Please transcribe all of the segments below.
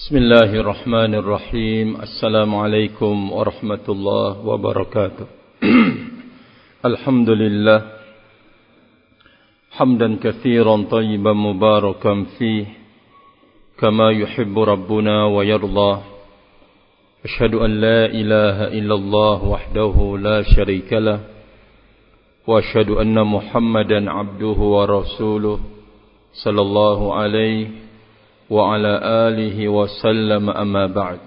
Bismillahirrahmanirrahim. Assalamualaikum warahmatullahi wabarakatuh. Alhamdulillah hamdan katsiran tayyiban mubarakan fih kama yuhibbu rabbuna wa yarda. Asyhadu an la ilaha illallah wahdahu la syarika lah wa asyhadu anna Muhammadan abduhu wa rasuluh sallallahu alaihi wa ala alihi wa sallam, amma ba'd.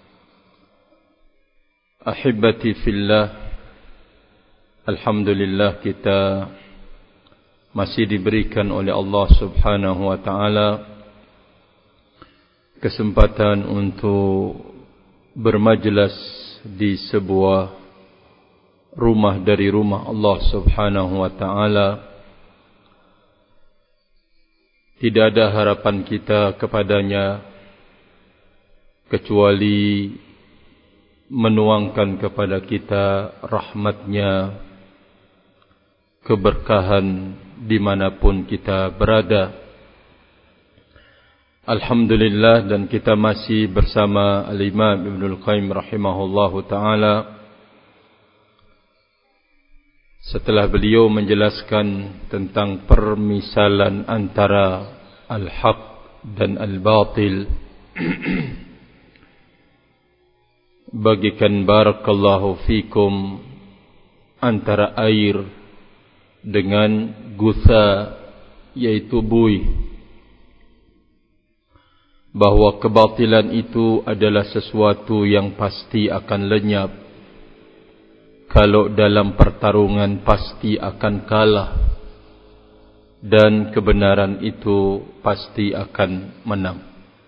Ahibati fillah, alhamdulillah kita masih diberikan oleh Allah subhanahu wa ta'ala kesempatan untuk bermajlis di sebuah rumah dari rumah Allah subhanahu wa ta'ala. Tidak ada harapan kita kepadanya kecuali menuangkan kepada kita rahmatnya, keberkahan dimanapun kita berada. Alhamdulillah, dan kita masih bersama Al-Imam Ibnul Qayyim rahimahullahu ta'ala setelah beliau menjelaskan tentang permisalan antara al-haq dan al-batil. Bagikan barakallahu fikum antara air dengan gutha, yaitu buih, bahwa kebatilan itu adalah sesuatu yang pasti akan lenyap. Kalau dalam pertarungan pasti akan kalah, dan kebenaran itu pasti akan menang.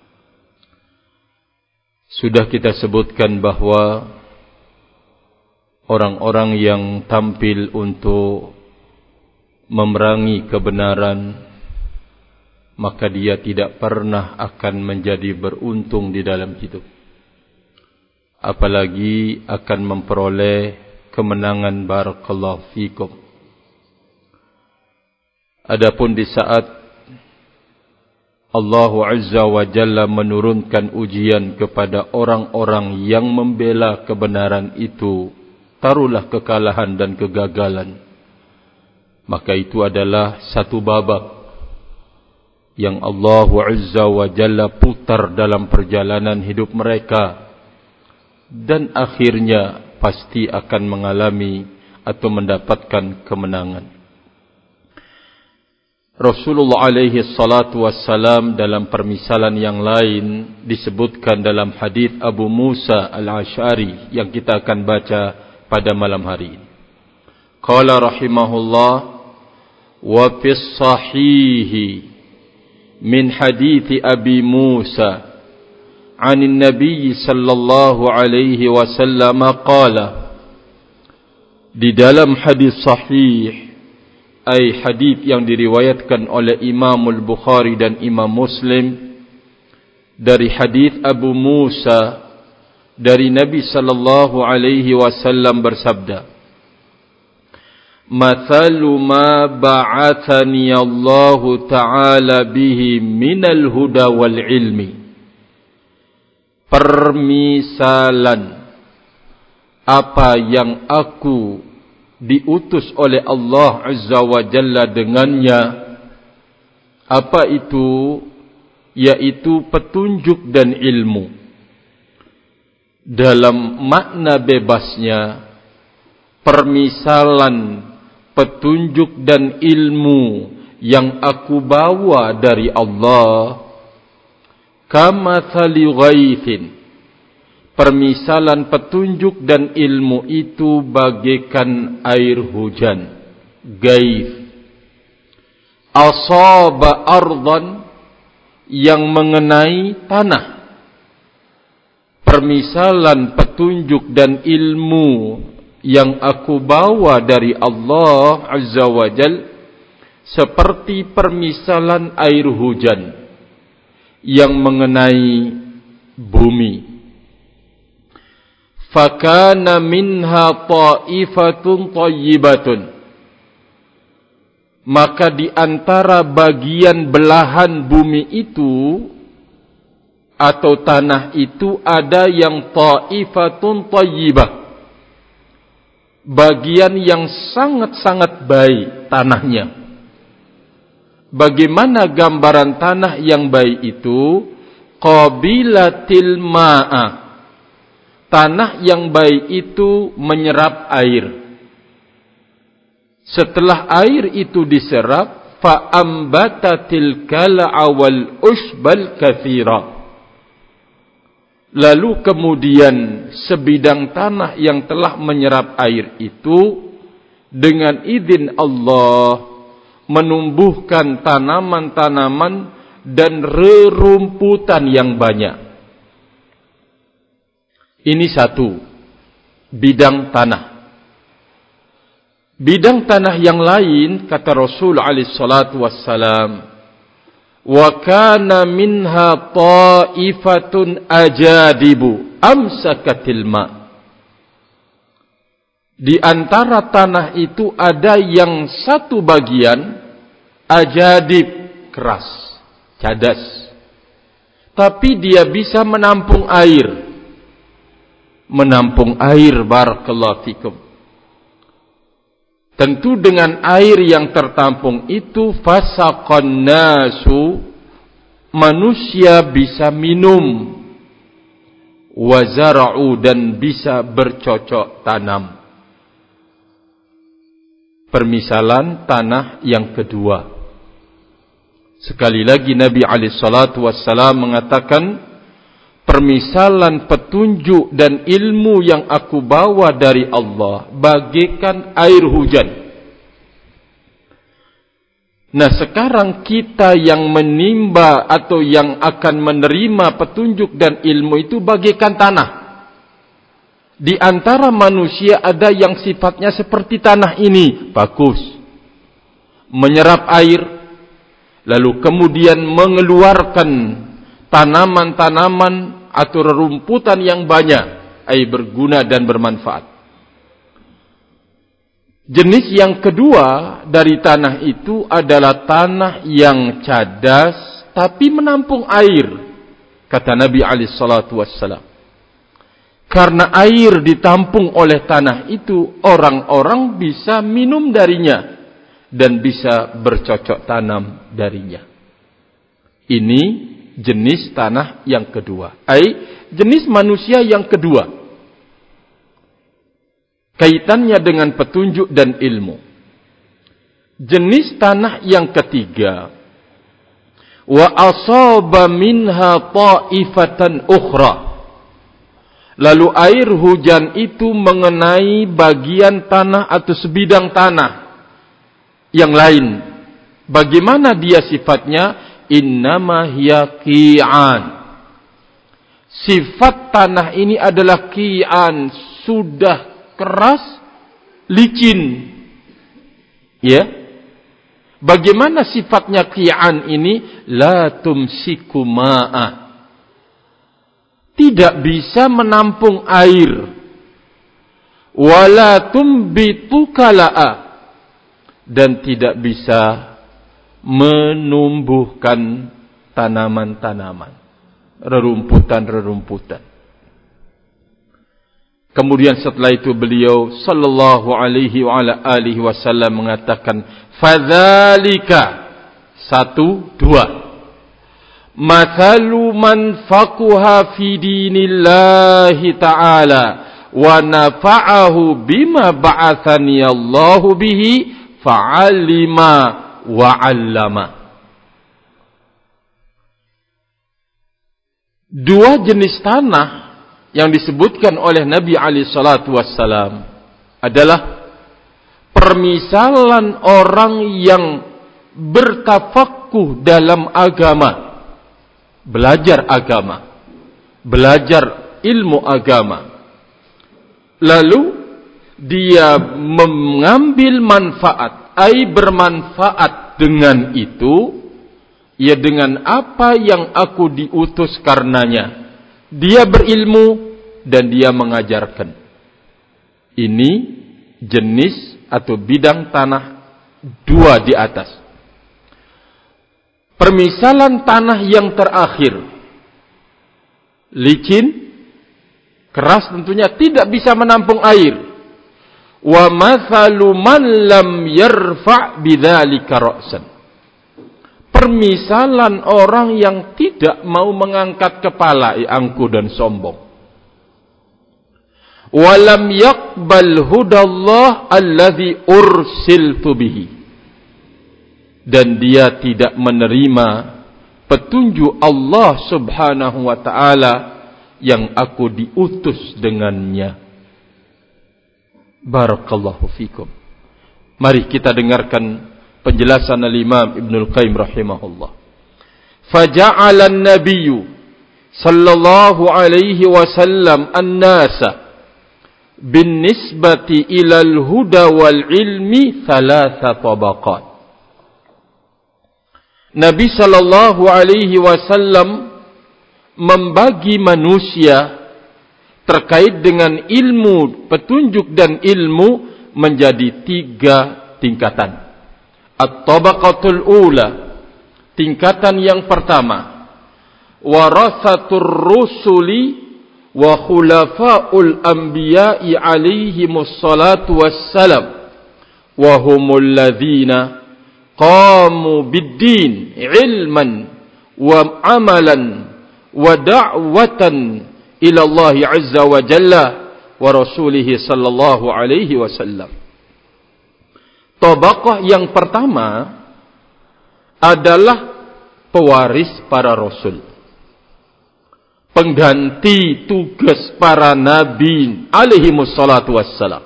Sudah kita sebutkan bahwa orang-orang yang tampil untuk memerangi kebenaran, maka dia tidak pernah akan menjadi beruntung di dalam hidup, apalagi akan memperoleh kemenangan. Barakallahu fikum. Adapun di saat Allah Azza wa Jalla menurunkan ujian kepada orang-orang yang membela kebenaran itu, taruhlah kekalahan dan kegagalan, maka itu adalah satu babak yang Allah Azza wa Jalla putar dalam perjalanan hidup mereka, dan akhirnya pasti akan mengalami atau mendapatkan kemenangan. Rasulullah alaihi salatu wassalam dalam permisalan yang lain disebutkan dalam hadis Abu Musa al-Ash'ari yang kita akan baca pada malam hari ini. Qala rahimahullah, wa fis sahihi min hadithi Abi Musa عن النبي صلى الله عليه وسلم قال, di dalam hadis sahih, ay hadis yang diriwayatkan oleh Imam Al-Bukhari dan Imam Muslim, dari hadis Abu Musa dari Nabi sallallahu alaihi wasallam bersabda, mathalu ma ba'athani Allah ta'ala bihi minal huda wal ilmi, permisalan apa yang aku diutus oleh Allah Azza wa Jalla dengannya, apa itu? Yaitu petunjuk dan ilmu. Dalam makna bebasnya, permisalan petunjuk dan ilmu yang aku bawa dari Allah, kamathali ghaithin, permisalan petunjuk dan ilmu itu bagaikan air hujan, gaith, asaba ardan, yang mengenai tanah. Permisalan petunjuk dan ilmu yang aku bawa dari Allah Azza wa Jal seperti permisalan air hujan yang mengenai bumi. Fakana minha ta'ifatun thayyibatun, maka di antara bagian belahan bumi itu atau tanah itu ada yang ta'ifatun thayyibah, bagian yang sangat-sangat baik tanahnya. Bagaimana gambaran tanah yang baik itu? Qabilatil ma'a, tanah yang baik itu menyerap air. Setelah air itu diserap, fa'ambatatil kala'a wal ushbal kathira, lalu kemudian sebidang tanah yang telah menyerap air itu dengan izin Allah menumbuhkan tanaman-tanaman dan rerumputan yang banyak. Ini satu bidang tanah. Bidang tanah yang lain, kata Rasul alaihi salatu wassalam, wa kana minha ta'ifatun ajadibu amsakatil ma. Di antara tanah itu ada yang satu bagian ajadib, keras, cadas, tapi dia bisa menampung air. Menampung air, barakallahu fikum. Tentu dengan air yang tertampung itu fasaqan nasu, manusia bisa minum, wa zara'u, dan bisa bercocok tanam. Permisalan tanah yang kedua. Sekali lagi Nabi alaihi salatu wassalam mengatakan, permisalan petunjuk dan ilmu yang aku bawa dari Allah bagaikan air hujan. Nah, sekarang kita yang menimba atau yang akan menerima petunjuk dan ilmu itu bagaikan tanah. Di antara manusia ada yang sifatnya seperti tanah ini, bagus, menyerap air, lalu kemudian mengeluarkan tanaman-tanaman atau rerumputan yang banyak, berguna dan bermanfaat. Jenis yang kedua dari tanah itu adalah tanah yang cadas tapi menampung air, kata Nabi alaihi salatu wassalam. Karena air ditampung oleh tanah itu, orang-orang bisa minum darinya dan bisa bercocok tanam darinya. Ini jenis tanah yang kedua, jenis manusia yang kedua, kaitannya dengan petunjuk dan ilmu. Jenis tanah yang ketiga, wa asaba minha ta'ifatan ukhra, lalu air hujan itu mengenai bagian tanah atau sebidang tanah yang lain. Bagaimana dia sifatnya? Innama hiya qi'an. Sifat tanah ini adalah qi'an, sudah keras, licin. Ya. Bagaimana sifatnya qi'an ini? La tumsiku ma'a, tidak bisa menampung air. Wala tumbitu kala'a, dan tidak bisa menumbuhkan tanaman-tanaman, rerumputan-rerumputan. Kemudian setelah itu beliau sallallahu alaihi wa ala alihi wasallam mengatakan, fadzalika, 1, 2, mathalu man faqaha fi dinillahi ta'ala wa nafa'ahu bima ba'athani Allahu bihi fa'alima wa 'allama. Dua jenis tanah yang disebutkan oleh Nabi alaihi salatu wassalam adalah permisalan orang yang bertafakuh dalam agama, belajar agama, belajar ilmu agama, lalu dia mengambil manfaat, bermanfaat dengan itu, ya dengan apa yang aku diutus karenanya. Dia berilmu dan dia mengajarkan. Ini jenis atau bidang tanah 2 di atas. Permisalan tanah yang terakhir, licin, keras tentunya, tidak bisa menampung air. Wa mathalu man lam yarfa' bidzalika ra'san. Permisalan orang yang tidak mau mengangkat kepala, angkuh dan sombong. Wa lam yaqbal hudallah alladhi ursiltu bihi. Dan dia tidak menerima petunjuk Allah Subhanahu wa ta'ala yang aku diutus dengannya. Barakallahu fikum. Mari kita dengarkan penjelasan al-Imam Ibnul Qayyim rahimahullah. Faja'ala an-nabiyyu sallallahu alaihi wasallam an-nasa bin nisbati ila al-huda wal ilmi thalatha tabaqat. Nabi sallallahu alaihi wasallam membagi manusia terkait dengan ilmu, petunjuk dan ilmu menjadi 3 tingkatan. At-tabaqatul ula, tingkatan yang pertama, warasatur rusuli wa khulafaul anbiya'i alaihimus salatu wassalam, wa humul ladzina qamu bid-din ilman wa amalan wa da'watan ila Allah azza wa jalla wa rasulih sallallahu alaihi wasallam. Tabaqah yang pertama adalah pewaris para rasul, pengganti tugas para nabi alaihi wassalatu wassalam.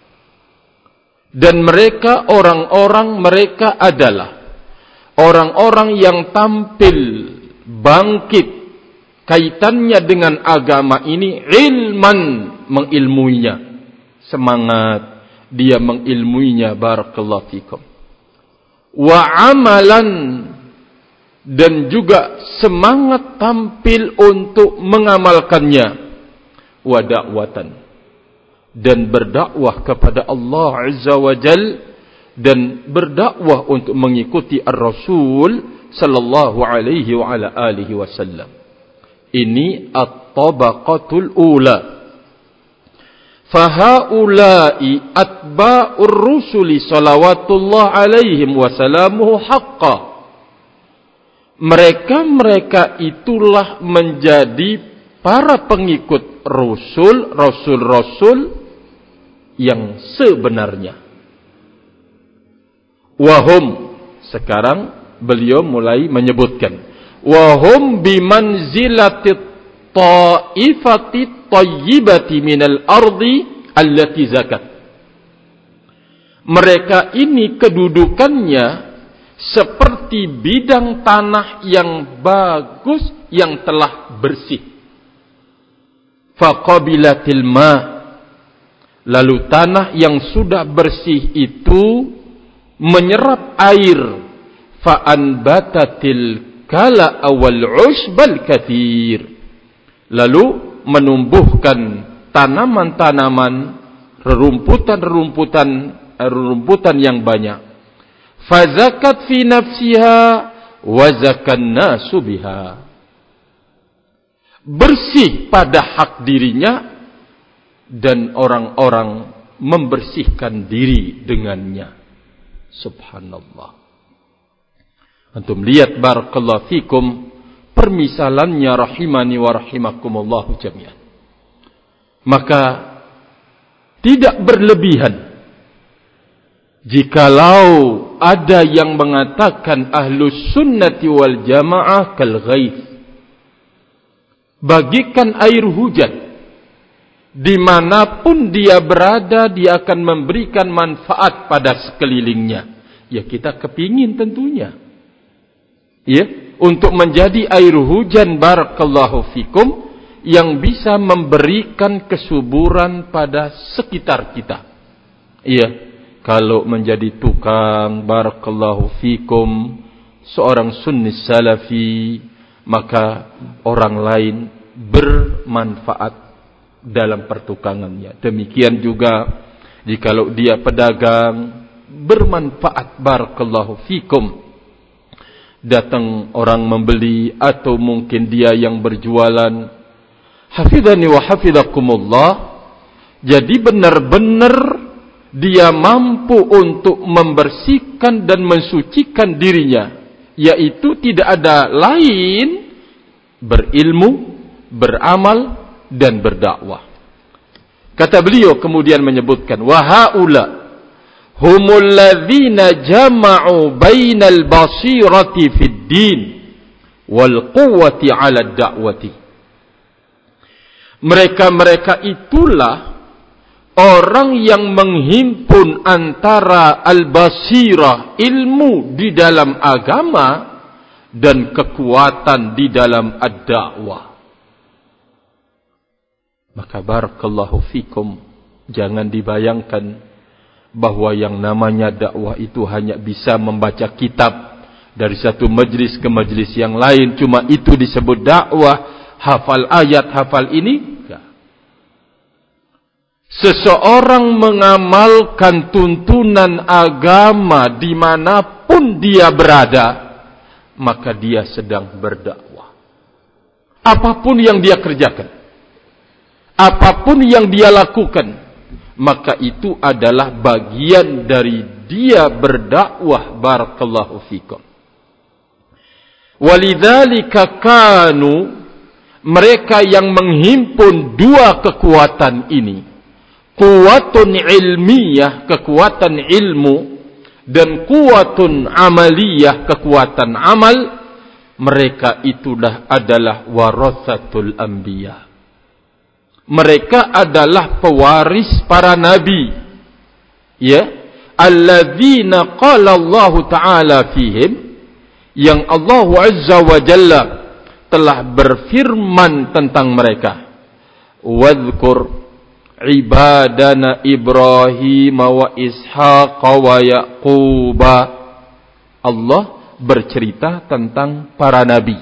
Dan mereka mereka adalah orang-orang yang tampil bangkit kaitannya dengan agama ini, ilman, mengilmuinya, semangat dia mengilmuinya, barakallahu fikum, wa amalan, dan juga semangat tampil untuk mengamalkannya, wa da'watan, dan berdakwah kepada Allah azza wa jal, dan berdakwah untuk mengikuti ar-rasul sallallahu alaihi wa ala alihi wasallam. Ini at-tabaqatul ula. Fahaula'i atba'ur rusuli salawatullah alaihim wasalamuhu haqqa. Mereka itulah menjadi para pengikut rasul-rasul yang sebenarnya. Wahum, sekarang beliau mulai menyebutkan, wahum bimanzilatit ta'ifati tayyibati minal ardi allati zakat. Mereka ini kedudukannya seperti bidang tanah yang bagus, yang telah bersih. Faqabilatil ma, lalu tanah yang sudah bersih itu menyerap air. Fa'anbatatil kala awal usbal kathir, lalu menumbuhkan tanaman-tanaman, rerumputan yang banyak. Fazakat fi nafsiha wa zakan nasu biha, bersih pada hak dirinya dan orang-orang membersihkan diri dengannya. Subhanallah. Antum lihat barakallahu fikum permisalannya, rahimani wa rahimakumullahu jami'an. Maka tidak berlebihan jikalau ada yang mengatakan ahlus sunnati wal jamaah kal ghaith, bagikan air hujan, dimanapun dia berada dia akan memberikan manfaat pada sekelilingnya. Ya, kita kepingin tentunya, ya, untuk menjadi air hujan barakallahu fikum yang bisa memberikan kesuburan pada sekitar kita. Iya, kalau menjadi tukang barakallahu fikum seorang sunni salafi, maka orang lain bermanfaat dalam pertukangannya. Demikian juga jikalau dia pedagang, bermanfaat barakallahu fikum. Datang orang membeli, atau mungkin dia yang berjualan, hafidhani wa hafidhakumullah, jadi benar-benar dia mampu untuk membersihkan dan mensucikan dirinya, yaitu tidak ada lain berilmu, beramal dan berdakwah. Kata beliau kemudian menyebutkan, wa haula humul ladzina jama'u bainal basirati fid din wal quwwati 'ala ad-da'wati. Mereka-mereka itulah orang yang menghimpun antara al-basirah, ilmu di dalam agama, dan kekuatan di dalam ad-da'wah. Maka barakallahu fikum, jangan dibayangkan bahwa yang namanya dakwah itu hanya bisa membaca kitab dari satu majlis ke majlis yang lain, cuma itu disebut dakwah, hafal ayat, hafal ini. Seseorang mengamalkan tuntunan agama dimanapun dia berada, maka dia sedang berdakwah. Apapun yang dia kerjakan, apapun yang dia lakukan, maka itu adalah bagian dari dia berdakwah. Barakallahu fikum. Walidzalika kanu, mereka yang menghimpun dua kekuatan ini, kuwatun ilmiyah, kekuatan ilmu, dan kuwatun amaliyah, kekuatan amal, mereka itulah adalah warathatul anbiya. Mereka adalah pewaris para nabi, ya, alladzina qala Allah Ta'ala fihim, yang Allah Azza wa Jalla telah berfirman tentang mereka. Wadhkur ibadana Ibrahim wa Ishaq wa Yaqub. Allah bercerita tentang para nabi.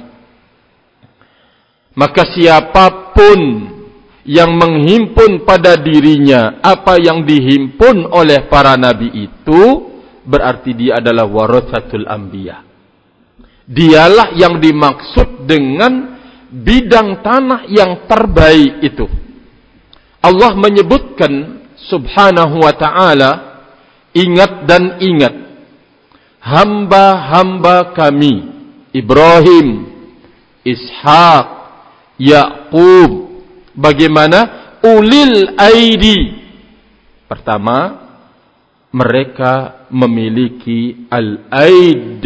Maka siapapun yang menghimpun pada dirinya apa yang dihimpun oleh para nabi itu, berarti dia adalah warathatul anbiya. Dialah yang dimaksud dengan bidang tanah yang terbaik itu. Allah menyebutkan subhanahu wa ta'ala, ingat dan ingat hamba-hamba kami Ibrahim, Ishaq, Yaqub, bagaimana ulil aidi. Pertama, mereka memiliki al-aid.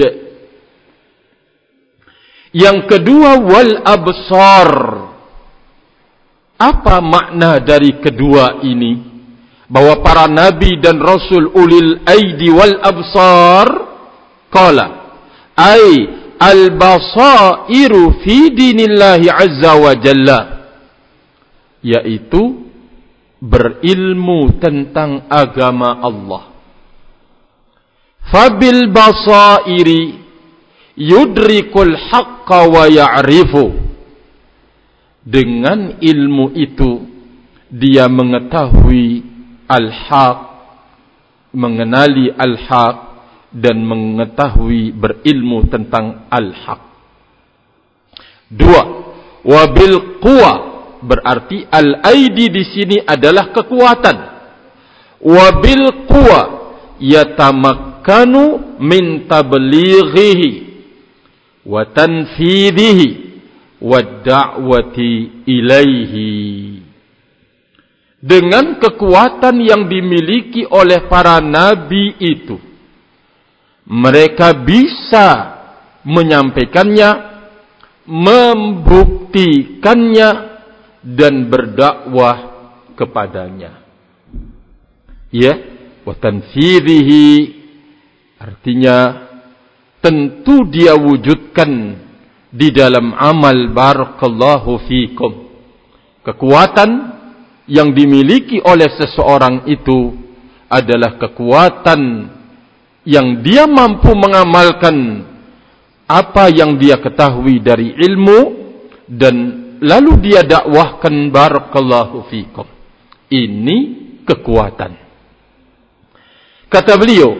Yang kedua, wal absar. Apa makna dari kedua ini? Bahwa para nabi dan rasul ulil aidi wal absar, qala ay al basairu fi dinillahi azza wa jalla, yaitu berilmu tentang agama Allah. Fabil basairi yudrikul haqqa wa ya'rifu. Dengan ilmu itu dia mengetahui al-haq, mengenali al-haq, dan mengetahui berilmu tentang al-haq. Dua, wabil quwa, berarti al-aidi di sini adalah kekuatan. Wabil quwa yatamakkanu min tablighihi wa tanfidhihi wad-da'wati ilaihi. Dengan kekuatan yang dimiliki oleh para nabi itu, mereka bisa menyampaikannya, membuktikannya, dan berdakwah kepadanya. Ya, wa tanfidhihi artinya tentu dia wujudkan di dalam amal. Barakallahu fikum. Kekuatan yang dimiliki oleh seseorang itu adalah kekuatan yang dia mampu mengamalkan apa yang dia ketahui dari ilmu, dan lalu dia dakwahkan. Barakallahu fikum. Ini kekuatan. Kata beliau,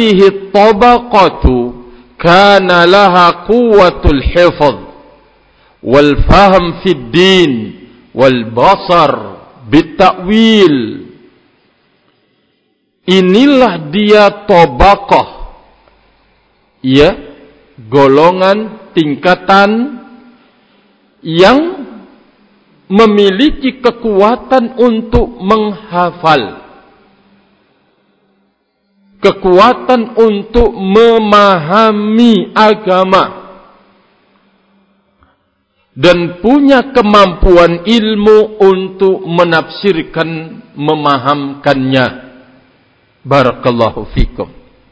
fahadhihi tabaqatu kana laha quwwatul hifz wal fahm fid din, wal basar bit ta'wil. Inilah dia tabaqah, ya, golongan, tingkatan yang memiliki kekuatan untuk menghafal, kekuatan untuk memahami agama, dan punya kemampuan ilmu untuk menafsirkan, memahamkannya. Barakallahu fikum.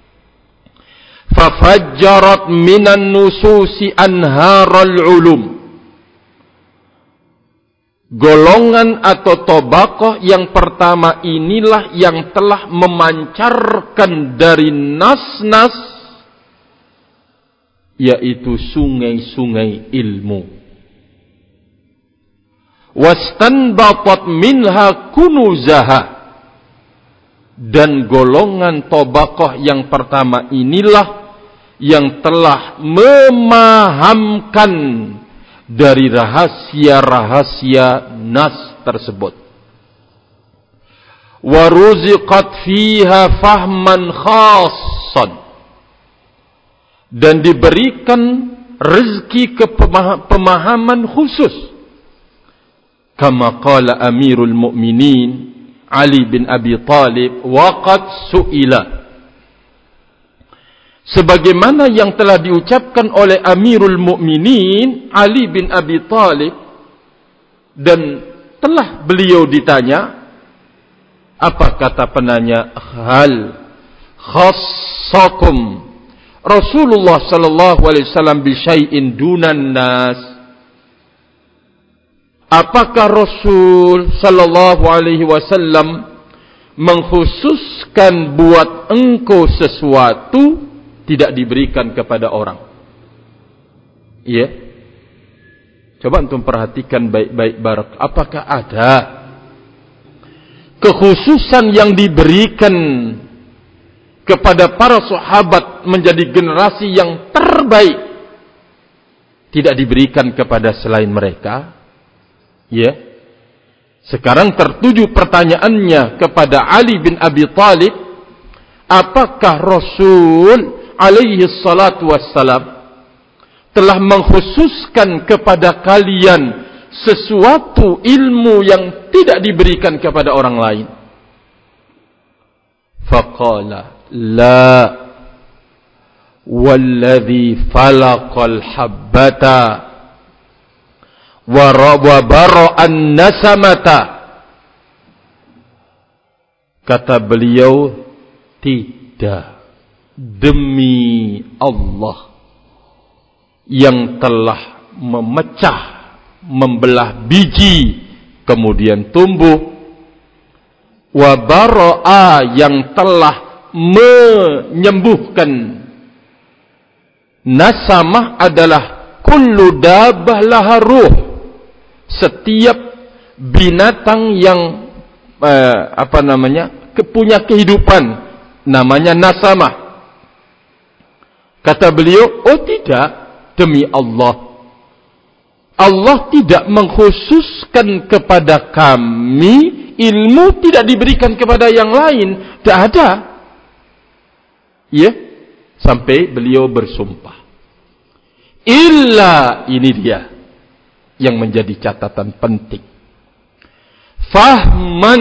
Fafajjarat minan nususi anharal ulum. Golongan atau tabaqah yang pertama inilah yang telah memancarkan dari nas-nas, yaitu sungai-sungai ilmu. Wastanbatat minha kunuzaha. Dan golongan tabaqah yang pertama inilah yang telah memahamkan dari rahasia-rahasia nas tersebut. Wa ruziqat fiha fahman khassan. Dan diberikan rezeki pemahaman khusus. Kama qala Amirul Mu'minin Ali bin Abi Talib, waqad su'ila. Sebagaimana yang telah diucapkan oleh Amirul Mukminin Ali bin Abi Talib, dan telah beliau ditanya, apa kata penanya? Hal khassakum Rasulullah sallallahu alaihi wasallam bi syai'in dunan nas? Apakah Rasul sallallahu alaihi wasallam mengkhususkan buat engkau sesuatu tidak diberikan kepada orang? Ya. Coba antum perhatikan baik-baik barak. Apakah ada kekhususan yang diberikan kepada para sahabat menjadi generasi yang terbaik tidak diberikan kepada selain mereka? Ya. Sekarang tertuju pertanyaannya kepada Ali bin Abi Talib, apakah Rasul alaihi salatu wassalam telah mengkhususkan kepada kalian sesuatu ilmu yang tidak diberikan kepada orang lain? Faqala la walladhi falaqal habbata wa bara'an nasamata. Kata beliau, tidak, demi Allah yang telah memecah, membelah biji kemudian tumbuh, wa bara'a yang telah menyembuhkan. Nasamah adalah kullu dabbah laha ruh, setiap binatang yang punya kehidupan, namanya nasamah. Kata beliau, oh tidak, demi Allah, Allah tidak mengkhususkan kepada kami ilmu tidak diberikan kepada yang lain, tidak ada. Ya, sampai beliau bersumpah. Illa, ini dia yang menjadi catatan penting. Fahman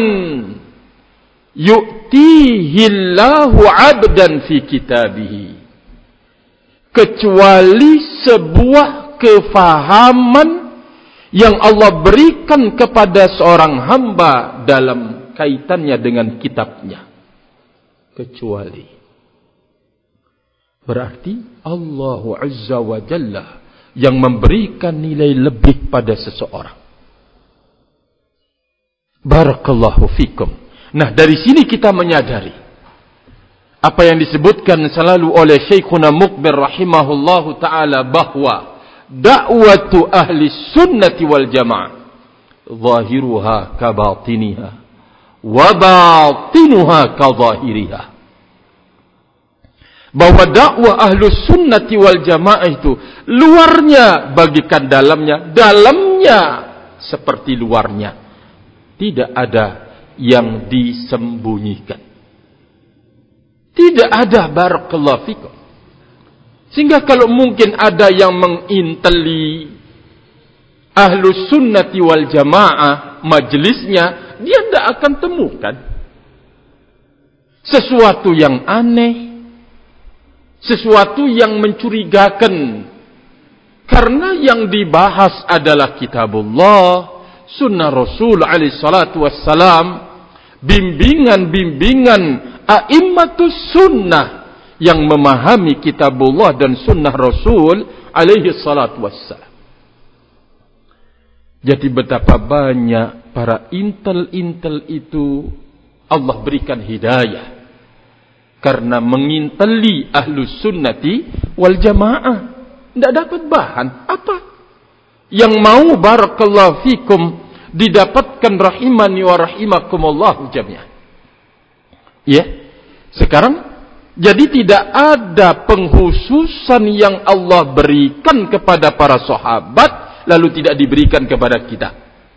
yu'tihillahu 'abdan fi kitabihi. Kecuali sebuah kefahaman yang Allah berikan kepada seorang hamba dalam kaitannya dengan kitabnya. Kecuali. Berarti Allah Azza wa Jalla yang memberikan nilai lebih pada seseorang. Barakallahu fikum. Nah, dari sini kita menyadari apa yang disebutkan selalu oleh Syekhuna Muqbil rahimahullahu ta'ala, bahwa da'watu ahli sunnati wal jamaah zahiruha ka batiniha wa batinuha ka zahiriha. bahwa dakwah Ahlus Sunnati wal Jamaah itu luarnya bagikan dalamnya, dalamnya seperti luarnya. Tidak ada yang disembunyikan. Tidak ada, barakallahu fikum. Sehingga kalau mungkin ada yang menginteli Ahlus Sunnati wal Jamaah majelisnya, dia tidak akan temukan sesuatu yang aneh, sesuatu yang mencurigakan. Karena yang dibahas adalah kitabullah, sunnah Rasul alaihi salatu wassalam, bimbingan-bimbingan a'immatus sunnah yang memahami kitabullah dan sunnah Rasul alaihi salatu wassalam. Jadi betapa banyak para intel-intel itu Allah berikan hidayah karena menginteli Ahlus Sunnati wal Jamaah. Tidak dapat bahan apa yang mau, barakallahu fikum, didapatkan rahimani wa rahimakumullah jami'an. Ya. Sekarang jadi tidak ada penghususan yang Allah berikan kepada para sahabat lalu tidak diberikan kepada kita.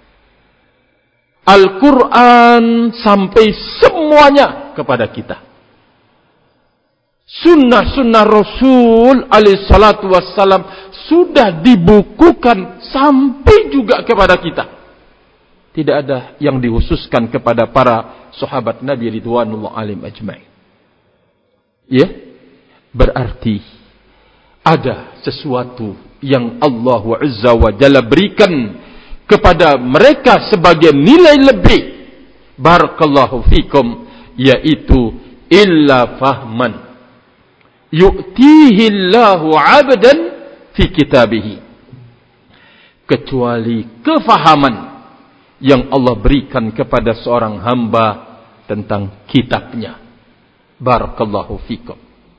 Al-Quran sampai semuanya kepada kita. Sunnah-sunnah Rasul alaihi salatu wassalam sudah dibukukan sampai juga kepada kita. Tidak ada yang dikhususkan kepada para sahabat Nabi ridwanullah alaihim ajma'in. Ya, berarti ada sesuatu yang Allah Azza wa Jalla berikan kepada mereka sebagai nilai lebih, barakallahu fikum, yaitu illa fahman yu'tihi Allahu 'abdan fi kitabihi, kecuali kefahaman yang Allah berikan kepada seorang hamba tentang kitabnya. Barakallahu fikum.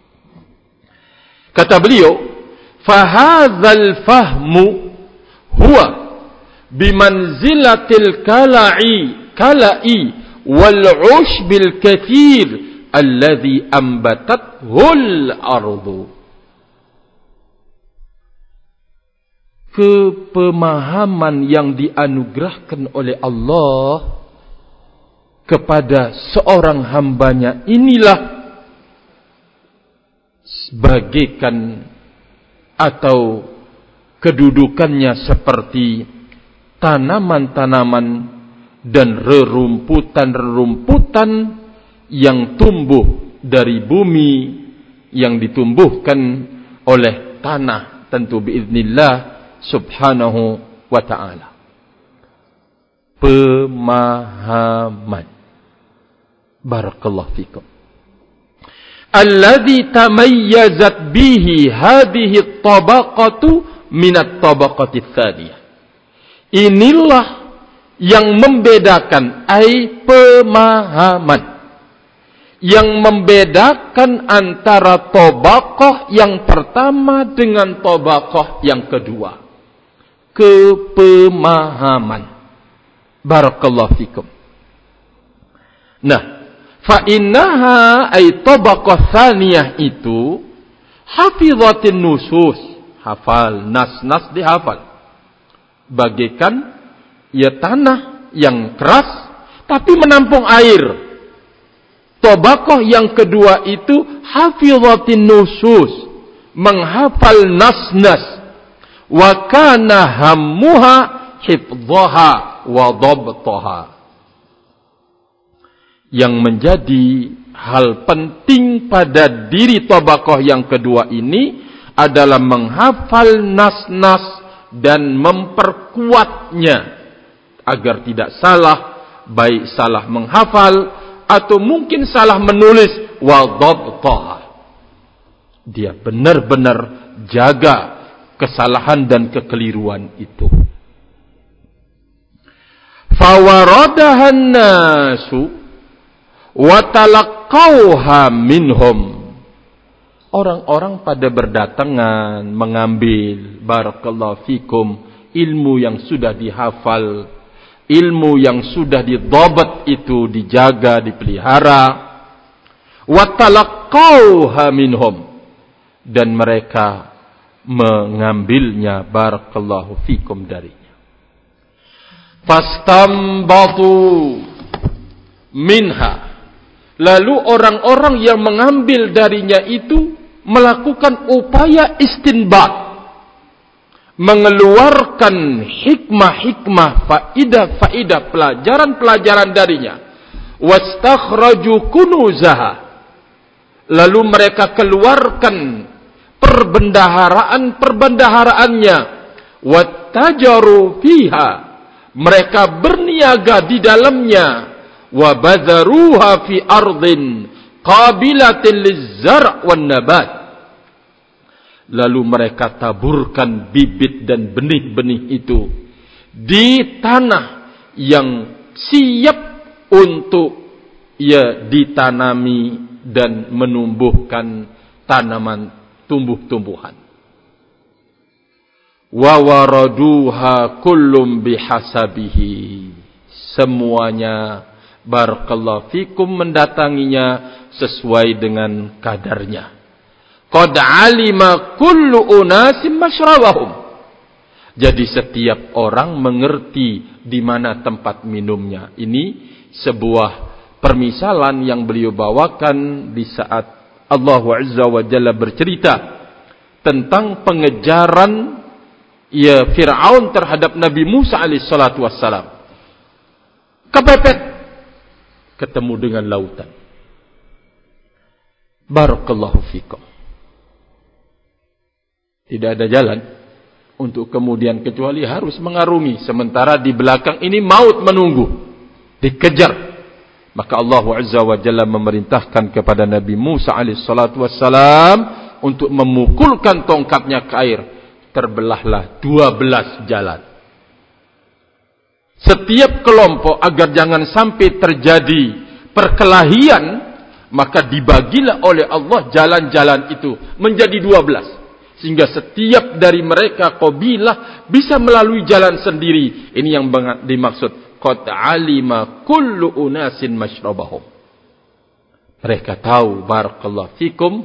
Kata beliau, fahadzal fahmu huwa bimanzilatil kala'i wal 'ushbil kathir alladhi ambatathul ardu. Kepemahaman yang dianugerahkan oleh Allah kepada seorang hambanya inilah bagaikan atau kedudukannya seperti tanaman-tanaman dan rerumputan-rerumputan yang tumbuh dari bumi, yang ditumbuhkan oleh tanah, tentu biiznillah subhanahu wa ta'ala. Pemahaman, barakallahu fikum, alladhi tamayyazat bihi hadhihi at-tabaqatu min at-tabaqati ats-tsaniyah. Inilah yang membedakan, ai pemahaman yang membedakan antara tabaqah yang pertama dengan tabaqah yang kedua. Kepemahaman, barakallahu fikum. Nah, fa innaha ay tabaqah tsaniyah itu hafizatin nusus, hafal, nas dihafal. Bagaikan ya tanah yang keras tapi menampung air. Tabaqah yang kedua itu hafizatin nusus, menghafal nas-nas. Wa kana hammuha hifdhaha wa dhabtaha. Yang menjadi hal penting pada diri tabaqah yang kedua ini adalah menghafal nas-nas dan memperkuatnya agar tidak salah, baik salah menghafal atau mungkin salah menulis, wa dhabtaha. Dia benar-benar jaga kesalahan dan kekeliruan itu. Fawaradahan nasu wa talaqqauha minhum. Orang-orang pada berdatangan mengambil, barakallahu fikum, ilmu yang sudah dihafal, ilmu yang sudah didhabat itu dijaga, dipelihara. Wa talaqqauha minhum. dan mereka mengambilnya barakallahu fikum darinya. Fastambatu minha, lalu orang-orang yang mengambil darinya itu melakukan upaya istinbat, mengeluarkan hikmah-hikmah, faidah-faidah, pelajaran-pelajaran darinya. Wastakhraju kunuzaha, lalu mereka keluarkan perbendaharaan-perbendaharaannya. Wattajaru fiha, mereka berniaga di dalamnya. Wabadharuha fi ardin qabilatin lizzar' wan nabat, lalu mereka taburkan bibit dan benih-benih itu di tanah yang siap untuk ditanami dan menumbuhkan tanaman tumbuh-tumbuhan. Wa waraduha kullum bihasabihi, semuanya barakallahu fikum mendatanginya sesuai dengan kadarnya. Qad alima kullu unasim mashrabahum, jadi setiap orang mengerti di mana tempat minumnya. Ini sebuah permisalan yang beliau bawakan di saat Allah Azza wa Jalla bercerita tentang pengejaran Fir'aun terhadap Nabi Musa alaihi salatu wassalam. Kepepet, ketemu dengan lautan. Barakallahu fikum. Tidak ada jalan untuk kemudian kecuali harus mengarungi. Sementara di belakang ini maut menunggu, dikejar. Maka Allah Azza wa Jalla memerintahkan kepada Nabi Musa alaihi salatu wassalam untuk memukulkan tongkatnya ke air. Terbelahlah 12 jalan. Setiap kelompok agar jangan sampai terjadi perkelahian, maka dibagilah oleh Allah jalan-jalan itu menjadi 12. Sehingga setiap dari mereka qabilah bisa melalui jalan sendiri. Ini yang dimaksud qad alima kullu unasin mashrabahum. Mereka tahu barakallahu fikum,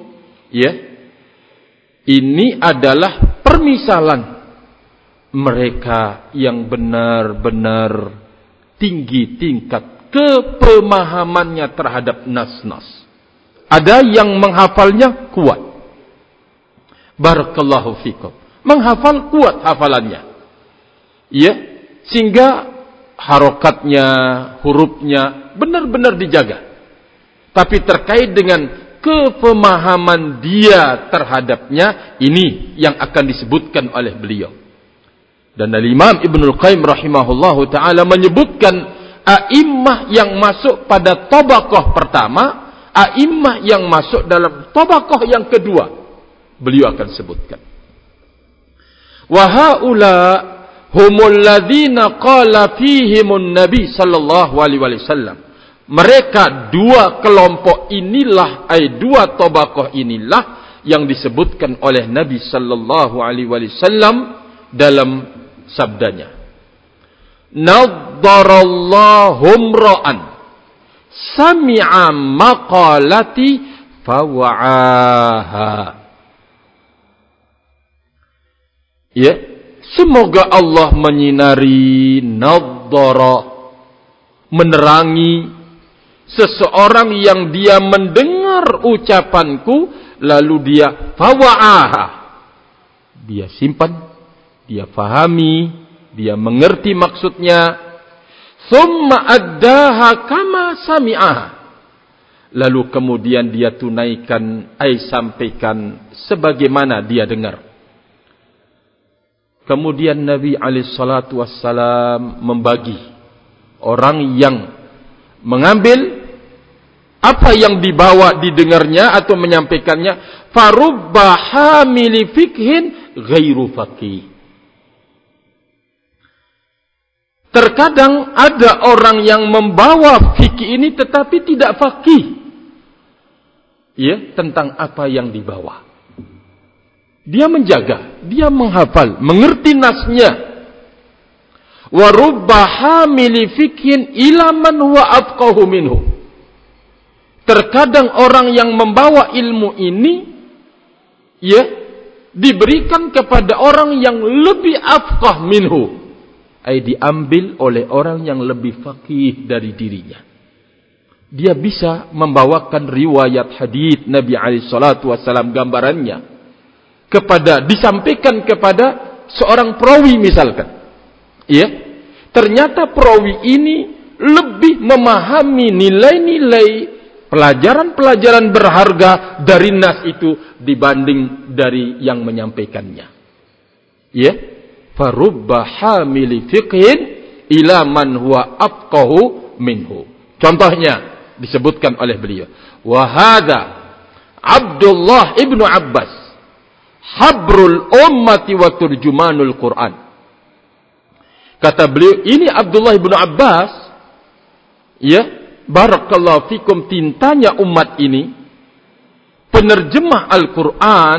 ini adalah permisalan mereka yang benar-benar tinggi tingkat kepemahamannya terhadap nas-nas. Ada yang menghafalnya kuat. Barakallahu fikum. Menghafal kuat hafalannya. Sehingga harokatnya, hurufnya benar-benar dijaga. Tapi terkait dengan kepemahaman dia terhadapnya, ini yang akan disebutkan oleh beliau. Dan Imam Ibnul Qayyim rahimahullahu ta'ala menyebutkan a'immah yang masuk pada tabaqah pertama, a'immah yang masuk dalam tabaqah yang kedua. Beliau akan sebutkan. Wa haula humul ladzina qala fihimun nabi sallallahu alaihi wasallam. Mereka dua kelompok inilah, dua tabaqah inilah yang disebutkan oleh Nabi sallallahu alaihi wasallam dalam sabdanya. Naddarallahu ra'an sami'a maqalati fawa'aha. Semoga Allah menyinari, nadhara, menerangi seseorang yang dia mendengar ucapanku lalu dia fawa'aha, dia simpan, dia fahami, dia mengerti maksudnya, thumma addaha kama sami'aha, lalu kemudian dia tunaikan, sampaikan sebagaimana dia dengar. Kemudian Nabi alaihi salatu wassalam membagi orang yang mengambil apa yang dibawa didengarnya atau menyampaikannya, farubba hamili fikhin ghairu faqih. Terkadang ada orang yang membawa fikih ini tetapi tidak faqih. Tentang apa yang dibawa. Dia menjaga, dia menghafal, mengerti nasnya. Wa rubba hamili fikhin ila man huwa afqahu minhu. Terkadang orang yang membawa ilmu ini ya, diberikan kepada orang yang lebih afqah minhu, diambil oleh orang yang lebih faqih dari dirinya. Dia bisa membawakan riwayat hadis Nabi SAW, gambarannya disampaikan kepada seorang perawi misalkan. Ya, ternyata perawi ini lebih memahami nilai-nilai pelajaran-pelajaran berharga dari nas itu dibanding dari yang menyampaikannya. Ya, farubba hamili fiqhin ila man huwa afqahu minhu. Contohnya disebutkan oleh beliau, wa hadza Abdullah ibnu Abbas habrul ummati wa turjumanul Quran. Kata beliau, ini Abdullah ibnu Abbas, ya, barakallahu fikum, tintanya umat ini, penerjemah Al-Quran,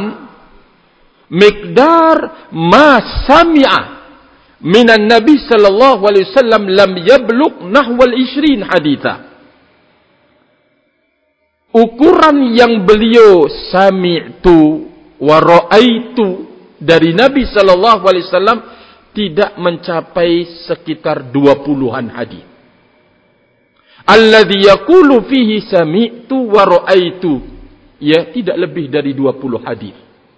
miqdar ma sami'a minan Nabi sallallahu alaihi wasallam lam yablugh nahwal 20 haditha. Ukuran yang beliau sami'tu wa ra'aitu dari Nabi sallallahu alaihi wasallam tidak mencapai sekitar 20-an hadis. Alladhi yaqulu fihi sami'tu wa ra'aitu, ya, tidak lebih dari 20 hadis.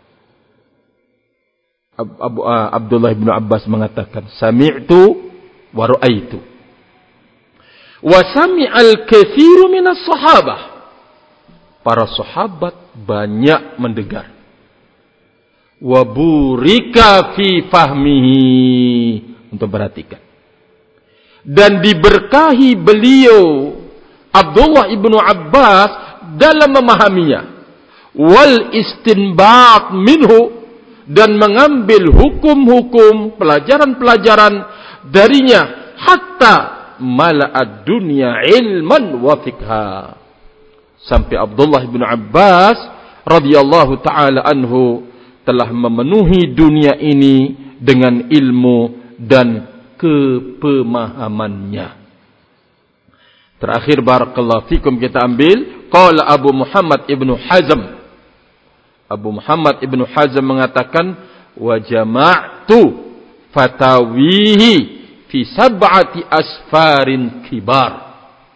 Abdullah bin Abbas mengatakan sami'tu wa ra'aitu. Wa sami'al katsiru minas sahabah. Para sahabat banyak mendengar. Wa burika fi fahmihi, untuk perhatikan. Dan diberkahi beliau Abdullah ibnu Abbas dalam memahaminya. Wal istinbat minhu, dan mengambil hukum-hukum, pelajaran-pelajaran darinya, hatta mala'ad dunya ilman wa fiqha. Sampai Abdullah bin Abbas radhiyallahu taala anhu telah memenuhi dunia ini dengan ilmu dan kepemahamannya. Terakhir barakallahu fikum kita ambil qala Abu Muhammad ibnu Hazm. Abu Muhammad ibnu Hazm mengatakan, wa jama'tu fatawihi fi 7 asfarin kibar.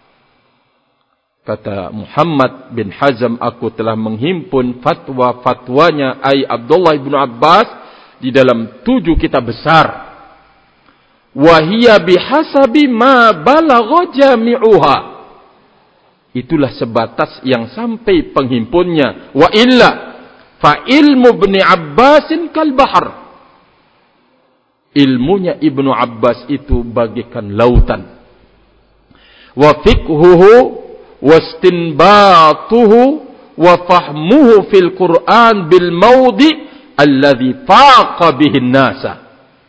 Kata Muhammad bin Hazm, aku telah menghimpun fatwa-fatwanya Abdullah bin Abbas di dalam 7 kitab besar. Wahia bihasabi ma balagha jami'uha. Itulah sebatas yang sampai penghimpunnya. Wa illa fa ilmu Ibnu Abbasin kal bahr. Ilmunya Ibnu Abbas itu bagaikan lautan. Wa fiqhuhu wastinbatuhu wa fahmuhu fil Quran bil mawdi alladhi faqa bihin nasa.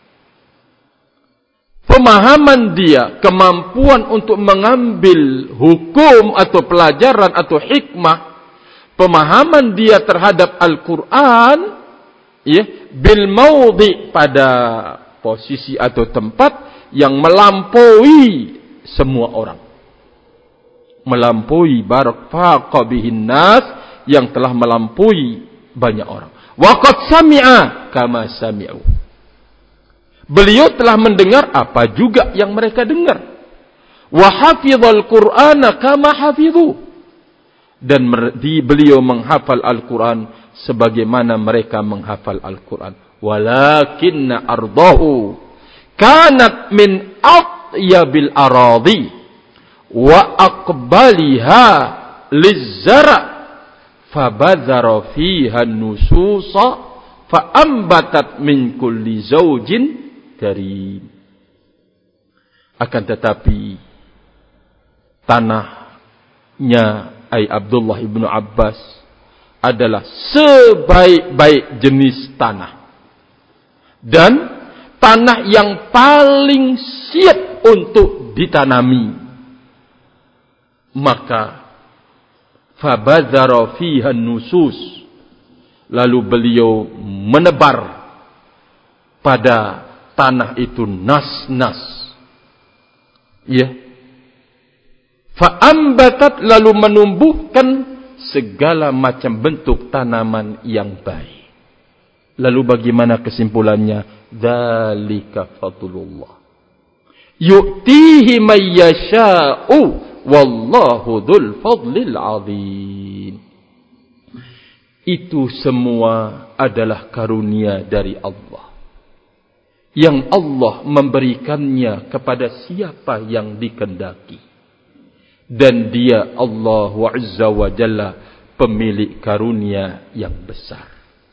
Pemahaman dia, kemampuan untuk mengambil hukum atau pelajaran atau hikmah, pemahaman dia terhadap Al-Quran, ya, bil mawdi, pada posisi atau tempat yang melampaui semua orang. Melampaui faqa bihin nas, yang telah melampaui banyak orang. Waqad sami'a kama sami'u. Beliau telah mendengar apa juga yang mereka dengar. Wa hafizal Qur'ana kama hafidhu. Dan beliau menghafal Al-Quran sebagaimana mereka menghafal Al-Quran. Walakinna ardahu kanat min atyabil aradi wa aqbaliha lizzara fabadzara fiha nususa faambatat min kulli zawjin karim. Akan tetapi tanahnya Abdullah ibnu Abbas adalah sebaik-baik jenis tanah, dan tanah yang paling siap untuk ditanami. Maka fabadzara fiha nusus, lalu beliau menebar pada tanah itu nas-nas, ya, fa'ambatat, lalu menumbuhkan segala macam bentuk tanaman yang baik. Lalu bagaimana kesimpulannya? Dzalika fadlullah yu'tihi may yasha'u wallahu dzul fadlil 'adzim. Itu semua adalah karunia dari Allah, yang Allah memberikannya kepada siapa yang dikehendaki. Dan Dia Allah Azza wa Jalla pemilik karunia yang besar.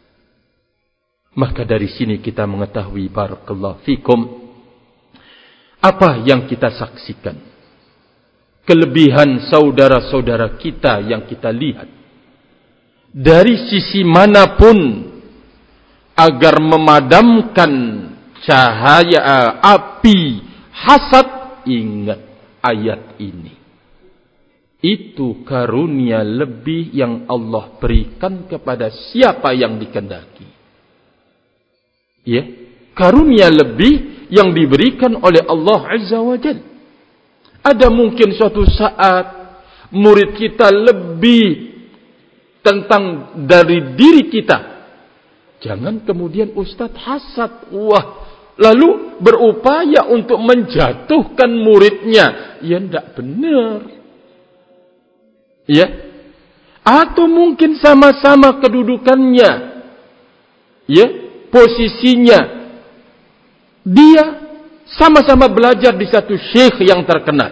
Maka dari sini kita mengetahui, barakallahu fikum, apa yang kita saksikan, kelebihan saudara-saudara kita yang kita lihat dari sisi manapun, agar memadamkan cahaya api hasad. Ingat ayat ini, itu karunia lebih yang Allah berikan kepada siapa yang dikehendaki. Ya, karunia lebih yang diberikan oleh Allah Azza wa Jalla. Ada mungkin suatu saat murid kita lebih tentang dari diri kita. Jangan kemudian ustaz hasad, wah, lalu berupaya untuk menjatuhkan muridnya. Ya, tidak benar. Ya, atau mungkin sama-sama kedudukannya, ya, posisinya. Dia sama-sama belajar di satu syekh yang terkenal,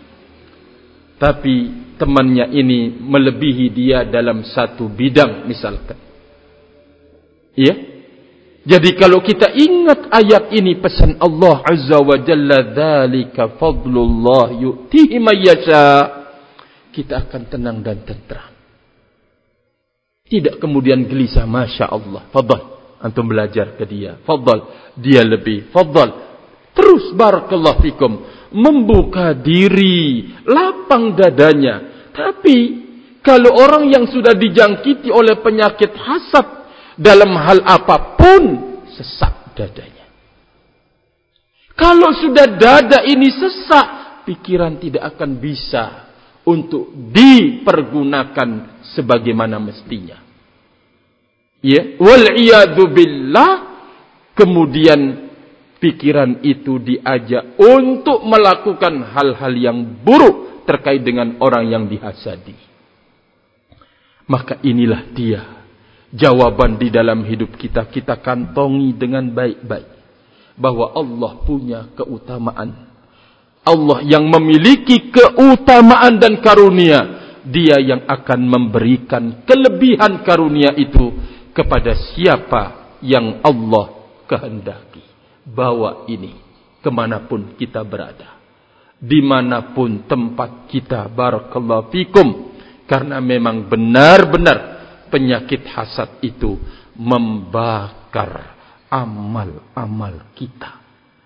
tapi temannya ini melebihi dia dalam satu bidang misalkan. Ya. Jadi kalau kita ingat ayat ini, pesan Allah Azza wa Jalla, dzalika fadlullah yu'tihi may yasha, kita akan tenang dan tenteram. Tidak kemudian gelisah, masya Allah, fadal antum belajar ke dia, fadal, dia lebih, fadal. Terus barakallahu fikum, membuka diri, lapang dadanya. Tapi kalau orang yang sudah dijangkiti oleh penyakit hasad dalam hal apapun, sesak dadanya. Kalau sudah dada ini sesak, pikiran tidak akan bisa untuk dipergunakan sebagaimana mestinya. Ya, wal iyadu billah. Kemudian pikiran itu diajak untuk melakukan hal-hal yang buruk terkait dengan orang yang dihasadi. Maka inilah dia jawaban di dalam hidup kita. Kita kantongi dengan baik-baik bahwa Allah punya keutamaan. Allah yang memiliki keutamaan dan karunia. Dia yang akan memberikan kelebihan karunia itu kepada siapa yang Allah kehendaki. Bawa ini kemanapun kita berada, dimanapun tempat kita, barakallahu fikum. Karena memang benar-benar penyakit hasad itu membakar amal-amal kita,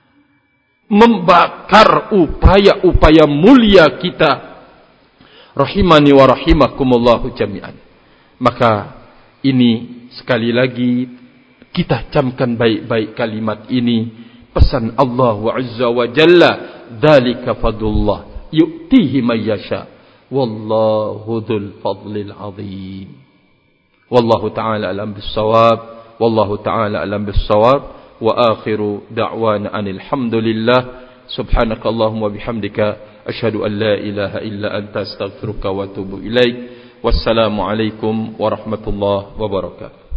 membakar upaya-upaya mulia kita. Rahimani wa rahimakumullahu jami'an. Maka ini sekali lagi kita camkan baik-baik kalimat ini, pesan Allah Azza wa Jalla, dzalika fadlullah yu'tihi may yasha wallahu dzul fadlil 'adzim. Wallahu ta'ala alam bis-shawab, wallahu ta'ala alam bis-shawab, wa akhiru da'wana anil hamdulillah. Subhanakallahumma bihamdika asyhadu an la ilaha illa anta astaghfiruka wa atubu ilaik. Wassalamu alaikum warahmatullahi wabarakatuh.